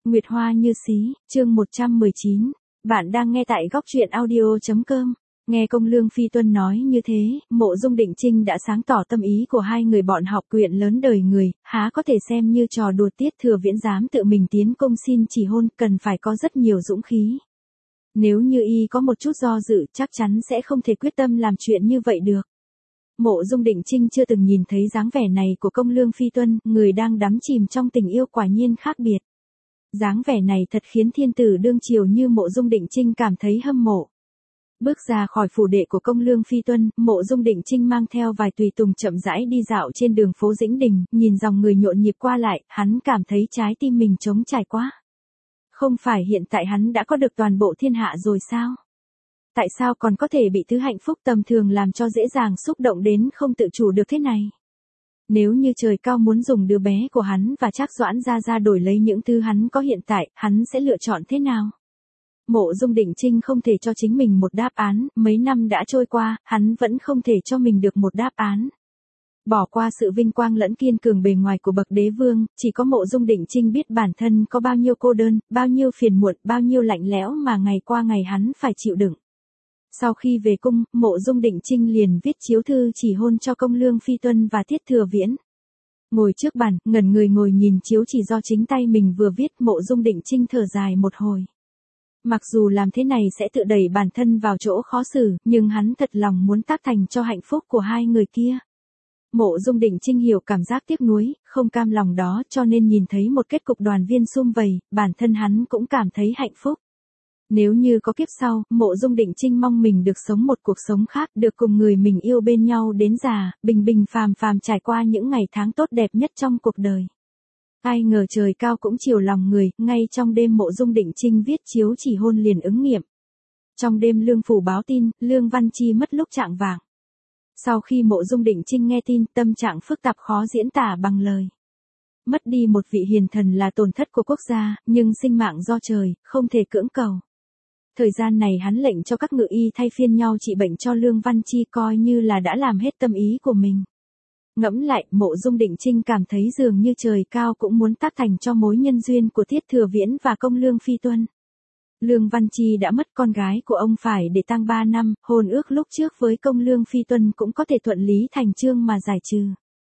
Nguyệt Hoa như xí, chương 119. Bạn đang nghe tại góc truyện audio.com. Nghe Công Lương Phi Tuân nói như thế, Mộ Dung Định Trinh đã sáng tỏ tâm ý của hai người bọn học quyện lớn đời người, há có thể xem như trò đùa. Tiết Thừa Viễn dám tự mình tiến công xin chỉ hôn, cần phải có rất nhiều dũng khí. Nếu như y có một chút do dự, chắc chắn sẽ không thể quyết tâm làm chuyện như vậy được. Mộ Dung Định Trinh chưa từng nhìn thấy dáng vẻ này của Công Lương Phi Tuân, người đang đắm chìm trong tình yêu quả nhiên khác biệt. Dáng vẻ này thật khiến thiên tử đương triều như Mộ Dung Định Trinh cảm thấy hâm mộ. Bước ra khỏi phủ đệ của Công Lương Phi Tuân, Mộ Dung Định Trinh mang theo vài tùy tùng chậm rãi đi dạo trên đường phố Dĩnh Đình, nhìn dòng người nhộn nhịp qua lại, hắn cảm thấy trái tim mình trống trải quá. Không phải hiện tại hắn đã có được toàn bộ thiên hạ rồi sao? Tại sao còn có thể bị thứ hạnh phúc tầm thường làm cho dễ dàng xúc động đến không tự chủ được thế này? Nếu như trời cao muốn dùng đứa bé của hắn và Trác Doãn ra đổi lấy những thứ hắn có hiện tại, hắn sẽ lựa chọn thế nào? Mộ Dung Định Trinh không thể cho chính mình một đáp án, mấy năm đã trôi qua, hắn vẫn không thể cho mình được một đáp án. Bỏ qua sự vinh quang lẫn kiên cường bề ngoài của bậc đế vương, chỉ có Mộ Dung Định Trinh biết bản thân có bao nhiêu cô đơn, bao nhiêu phiền muộn, bao nhiêu lạnh lẽo mà ngày qua ngày hắn phải chịu đựng. Sau khi về cung, Mộ Dung Định Trinh liền viết chiếu thư chỉ hôn cho Công Lương Phi Tuân và Tiết Thừa Viễn. Ngồi trước bàn, ngẩn người ngồi nhìn chiếu chỉ do chính tay mình vừa viết, Mộ Dung Định Trinh thở dài một hồi. Mặc dù làm thế này sẽ tự đẩy bản thân vào chỗ khó xử, nhưng hắn thật lòng muốn tác thành cho hạnh phúc của hai người kia. Mộ Dung Định Trinh hiểu cảm giác tiếc nuối, không cam lòng đó, cho nên nhìn thấy một kết cục đoàn viên sum vầy, bản thân hắn cũng cảm thấy hạnh phúc. Nếu như có kiếp sau, Mộ Dung Định Trinh mong mình được sống một cuộc sống khác, được cùng người mình yêu bên nhau đến già, bình bình phàm phàm trải qua những ngày tháng tốt đẹp nhất trong cuộc đời. Ai ngờ trời cao cũng chiều lòng người, ngay trong đêm Mộ Dung Định Trinh viết chiếu chỉ hôn liền ứng nghiệm. Trong đêm Lương phủ báo tin, Lương Văn Chi mất lúc chạng vạng. Sau khi Mộ Dung Định Trinh nghe tin, tâm trạng phức tạp khó diễn tả bằng lời. Mất đi một vị hiền thần là tổn thất của quốc gia, nhưng sinh mạng do trời, không thể cưỡng cầu. Thời gian này hắn lệnh cho các ngự y thay phiên nhau trị bệnh cho Lương Văn Chi, coi như là đã làm hết tâm ý của mình. Ngẫm lại, Mộ Dung Định Trinh cảm thấy dường như trời cao cũng muốn tác thành cho mối nhân duyên của Tiết Thừa Viễn và Công Lương Phi Tuân. Lương Văn Chi đã mất con gái của ông phải để tang 3 năm, hôn ước lúc trước với Công Lương Phi Tuân cũng có thể thuận lý thành chương mà giải trừ.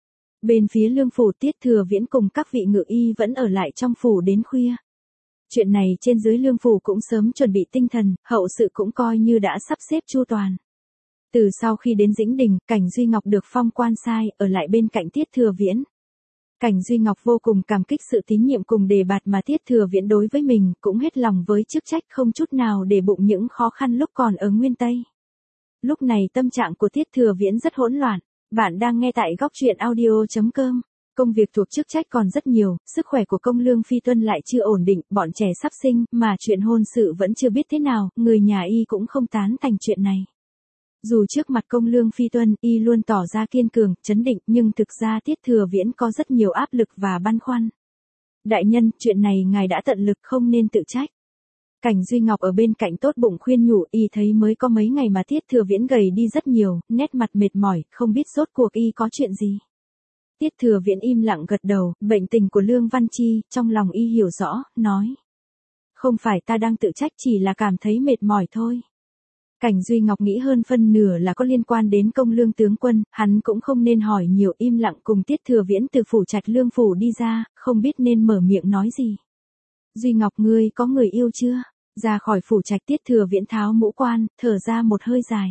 Bên phía Lương phủ, Tiết Thừa Viễn cùng các vị ngự y vẫn ở lại trong phủ đến khuya. Chuyện này trên dưới Lương phủ cũng sớm chuẩn bị tinh thần, hậu sự cũng coi như đã sắp xếp chu toàn. Từ sau khi đến Dĩnh Đình, Cảnh Duy Ngọc được phong quan sai, ở lại bên cạnh Tiết Thừa Viễn. Cảnh Duy Ngọc vô cùng cảm kích sự tín nhiệm cùng đề bạt mà Tiết Thừa Viễn đối với mình, cũng hết lòng với chức trách, không chút nào để bụng những khó khăn lúc còn ở Nguyên Tây. Lúc này tâm trạng của Tiết Thừa Viễn rất hỗn loạn. Bạn đang nghe tại góc truyện audio.com. Công việc thuộc chức trách còn rất nhiều, sức khỏe của Công Lương Phi Tuân lại chưa ổn định, bọn trẻ sắp sinh, mà chuyện hôn sự vẫn chưa biết thế nào, người nhà y cũng không tán thành chuyện này. Dù trước mặt Công Lương Phi Tuân, y luôn tỏ ra kiên cường, trấn định, nhưng thực ra Tiết Thừa Viễn có rất nhiều áp lực và băn khoăn. Đại nhân, chuyện này ngài đã tận lực, không nên tự trách. Cảnh Duy Ngọc ở bên cạnh tốt bụng khuyên nhủ, y thấy mới có mấy ngày mà Tiết Thừa Viễn gầy đi rất nhiều, nét mặt mệt mỏi, không biết rốt cuộc y có chuyện gì. Tiết Thừa Viễn im lặng gật đầu, bệnh tình của Lương Văn Chi, trong lòng y hiểu rõ, nói. Không phải ta đang tự trách, chỉ là cảm thấy mệt mỏi thôi. Cảnh Duy Ngọc nghĩ hơn phân nửa là có liên quan đến Công Lương tướng quân, hắn cũng không nên hỏi nhiều, im lặng cùng Tiết Thừa Viễn từ phủ Trạch Lương phủ đi ra, không biết nên mở miệng nói gì. Duy Ngọc, ngươi có người yêu chưa? Ra khỏi phủ Trạch, Tiết Thừa Viễn tháo mũ quan, thở ra một hơi dài.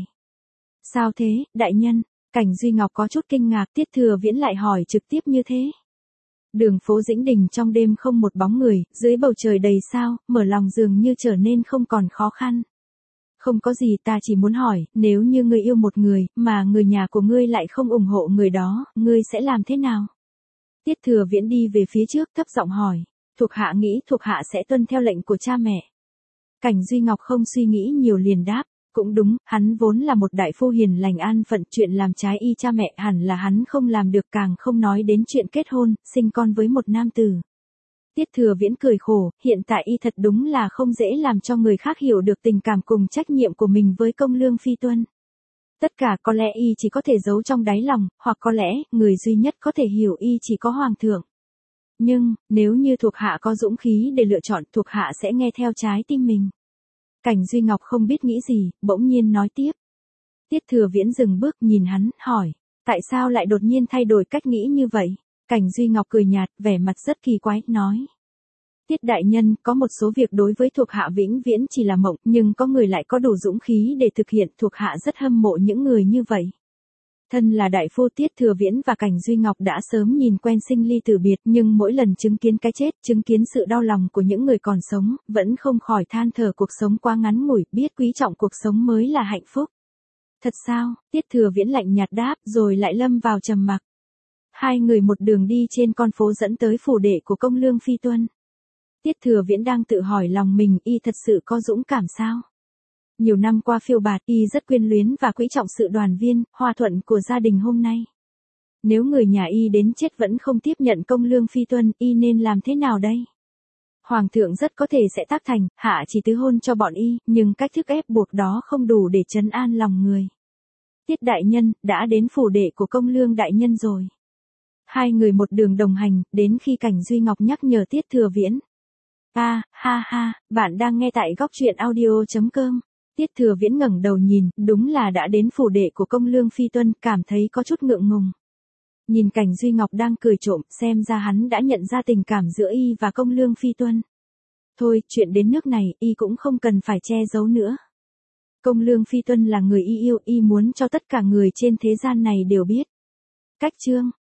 Sao thế, đại nhân? Cảnh Duy Ngọc có chút kinh ngạc, Tiết Thừa Viễn lại hỏi trực tiếp như thế. Đường phố Dĩnh Đình trong đêm không một bóng người, dưới bầu trời đầy sao, mở lòng dường như trở nên không còn khó khăn. Không có gì, ta chỉ muốn hỏi, nếu như ngươi yêu một người, mà người nhà của ngươi lại không ủng hộ người đó, ngươi sẽ làm thế nào? Tiết Thừa Viễn đi về phía trước, thấp giọng hỏi. Thuộc hạ nghĩ thuộc hạ sẽ tuân theo lệnh của cha mẹ. Cảnh Duy Ngọc không suy nghĩ nhiều liền đáp. Cũng đúng, hắn vốn là một đại phu hiền lành an phận, chuyện làm trái y cha mẹ hẳn là hắn không làm được, càng không nói đến chuyện kết hôn, sinh con với một nam tử. Tiết Thừa Viễn cười khổ, hiện tại y thật đúng là không dễ làm cho người khác hiểu được tình cảm cùng trách nhiệm của mình với Công Lương Phi Tuân. Tất cả có lẽ y chỉ có thể giấu trong đáy lòng, hoặc có lẽ, người duy nhất có thể hiểu y chỉ có Hoàng thượng. Nhưng, nếu như thuộc hạ có dũng khí để lựa chọn, thuộc hạ sẽ nghe theo trái tim mình. Cảnh Duy Ngọc không biết nghĩ gì, bỗng nhiên nói tiếp. Tiết Thừa Viễn dừng bước nhìn hắn, hỏi. Tại sao lại đột nhiên thay đổi cách nghĩ như vậy? Cảnh Duy Ngọc cười nhạt, vẻ mặt rất kỳ quái, nói. Tiết đại nhân, có một số việc đối với thuộc hạ vĩnh viễn chỉ là mộng, nhưng có người lại có đủ dũng khí để thực hiện, thuộc hạ rất hâm mộ những người như vậy. Thân là đại phu, Tiết Thừa Viễn và Cảnh Duy Ngọc đã sớm nhìn quen sinh ly tử biệt, nhưng mỗi lần chứng kiến cái chết, chứng kiến sự đau lòng của những người còn sống, vẫn không khỏi than thở cuộc sống quá ngắn ngủi, biết quý trọng cuộc sống mới là hạnh phúc. Thật sao? Tiết Thừa Viễn lạnh nhạt đáp, rồi lại lâm vào trầm mặc. Hai người một đường đi trên con phố dẫn tới phủ đệ của Công Lương Phi Tuân. Tiết Thừa Viễn đang tự hỏi lòng mình, y thật sự có dũng cảm sao? Nhiều năm qua phiêu bạt, y rất quyến luyến và quý trọng sự đoàn viên, hòa thuận của gia đình hôm nay. Nếu người nhà y đến chết vẫn không tiếp nhận Công Lương Phi Tuân, y nên làm thế nào đây? Hoàng thượng rất có thể sẽ tác thành, hạ chỉ tứ hôn cho bọn y, nhưng cách thức ép buộc đó không đủ để trấn an lòng người. Tiết đại nhân, đã đến phủ đệ của Công Lương đại nhân rồi. Hai người một đường đồng hành, đến khi Cảnh Duy Ngọc nhắc nhở Tiết Thừa Viễn. Ha ha, bạn đang nghe tại góc truyện audio.com. Tiết Thừa Viễn ngẩng đầu nhìn, đúng là đã đến phủ đệ của Công Lương Phi Tuân, cảm thấy có chút ngượng ngùng. Nhìn Cảnh Duy Ngọc đang cười trộm, xem ra hắn đã nhận ra tình cảm giữa y và Công Lương Phi Tuân. Thôi, chuyện đến nước này, y cũng không cần phải che giấu nữa. Công Lương Phi Tuân là người y yêu, y muốn cho tất cả người trên thế gian này đều biết. Cách chương